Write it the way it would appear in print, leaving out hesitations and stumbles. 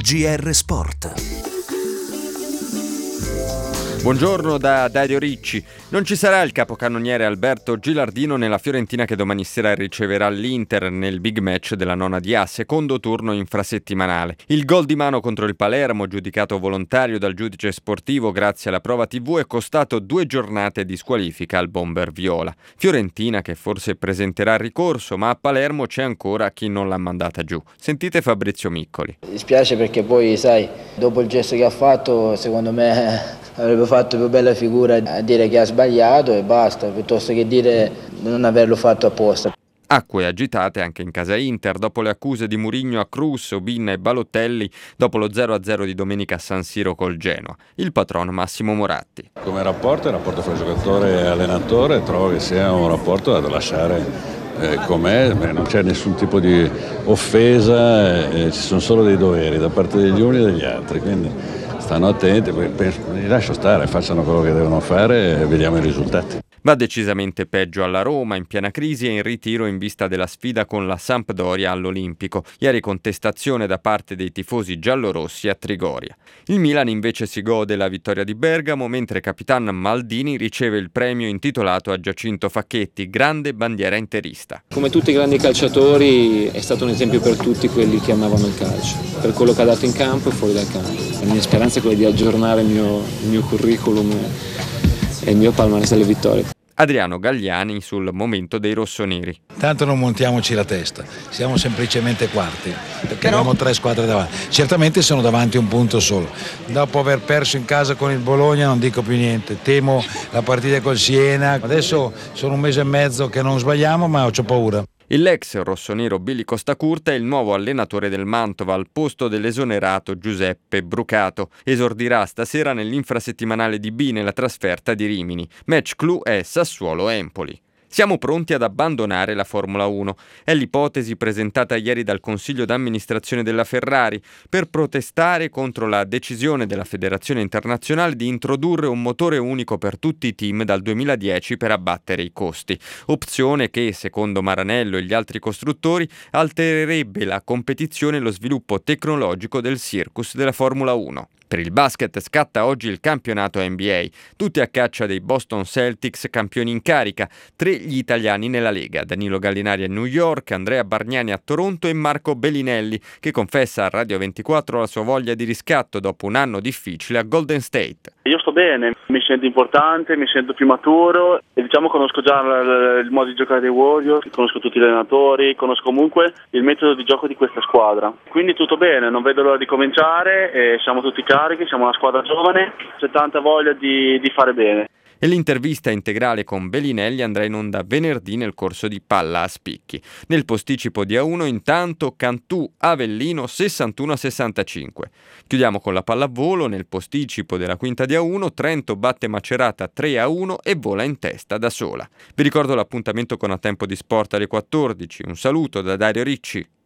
GR Sport. Buongiorno da Dario Ricci. Non ci sarà il capocannoniere Alberto Gilardino nella Fiorentina che domani sera riceverà l'Inter nel big match della nona di A, secondo turno infrasettimanale. Il gol di mano contro il Palermo, giudicato volontario dal giudice sportivo grazie alla prova TV, è costato 2 giornate di squalifica al bomber viola. Fiorentina che forse presenterà ricorso, ma a Palermo c'è ancora chi non l'ha mandata giù. Sentite Fabrizio Miccoli. Mi dispiace perché poi, sai, dopo il gesto che ha fatto, secondo me avrebbe fatto più bella figura a dire che ha sbagliato e basta, piuttosto che dire non averlo fatto apposta. Acque agitate anche in casa Inter dopo le accuse di Mourinho a Cruz, Obinna e Balotelli dopo lo 0-0 di domenica a San Siro col Genoa. Il patron Massimo Moratti. Come rapporto, il rapporto fra giocatore e allenatore trovo che sia un rapporto da lasciare com'è, non c'è nessun tipo di offesa, ci sono solo dei doveri da parte degli uni e degli altri, quindi stanno attenti, li lascio stare, facciano quello che devono fare e vediamo i risultati. Va decisamente peggio alla Roma, in piena crisi e in ritiro in vista della sfida con la Sampdoria all'Olimpico. Ieri contestazione da parte dei tifosi giallorossi a Trigoria. Il Milan invece si gode la vittoria di Bergamo, mentre Capitan Maldini riceve il premio intitolato a Giacinto Facchetti, grande bandiera interista. Come tutti i grandi calciatori è stato un esempio per tutti quelli che amavano il calcio, per quello che ha dato in campo e fuori dal campo. La mia speranza è quella di aggiornare il mio curriculum e il mio palmarès delle vittorie. Adriano Galliani sul momento dei rossoneri. Tanto non montiamoci la testa, siamo semplicemente quarti, perché abbiamo 3 squadre davanti. Certamente sono davanti un punto solo. Dopo aver perso in casa con il Bologna non dico più niente, temo la partita col Siena. Adesso sono 1 mese e mezzo che non sbagliamo, ma ho paura. L'ex rossonero Billy Costacurta è il nuovo allenatore del Mantova al posto dell'esonerato Giuseppe Brucato. Esordirà stasera nell'infrasettimanale di B nella trasferta di Rimini. Match clou è Sassuolo-Empoli. Siamo pronti ad abbandonare la Formula 1. È l'ipotesi presentata ieri dal Consiglio d'amministrazione della Ferrari per protestare contro la decisione della Federazione Internazionale di introdurre un motore unico per tutti i team dal 2010 per abbattere i costi. Opzione che, secondo Maranello e gli altri costruttori, altererebbe la competizione e lo sviluppo tecnologico del circus della Formula 1. Per il basket scatta oggi il campionato NBA, tutti a caccia dei Boston Celtics campioni in carica, 3 gli italiani nella Lega, Danilo Gallinari a New York, Andrea Bargnani a Toronto e Marco Bellinelli, che confessa a Radio 24 la sua voglia di riscatto dopo un anno difficile a Golden State. Io sto bene, mi sento importante, mi sento più maturo e conosco già il modo di giocare dei Warriors, conosco tutti gli allenatori, conosco comunque il metodo di gioco di questa squadra. Quindi tutto bene, non vedo l'ora di cominciare e siamo tutti carichi, siamo una squadra giovane, c'è tanta voglia di fare bene. E l'intervista integrale con Bellinelli andrà in onda venerdì nel corso di Palla a Spicchi. Nel posticipo di A1 intanto Cantù Avellino 61-65. Chiudiamo con la pallavolo. Nel posticipo della quinta di A1 Trento batte Macerata 3-1 e vola in testa da sola. Vi ricordo l'appuntamento con A Tempo di Sport alle 14. Un saluto da Dario Ricci.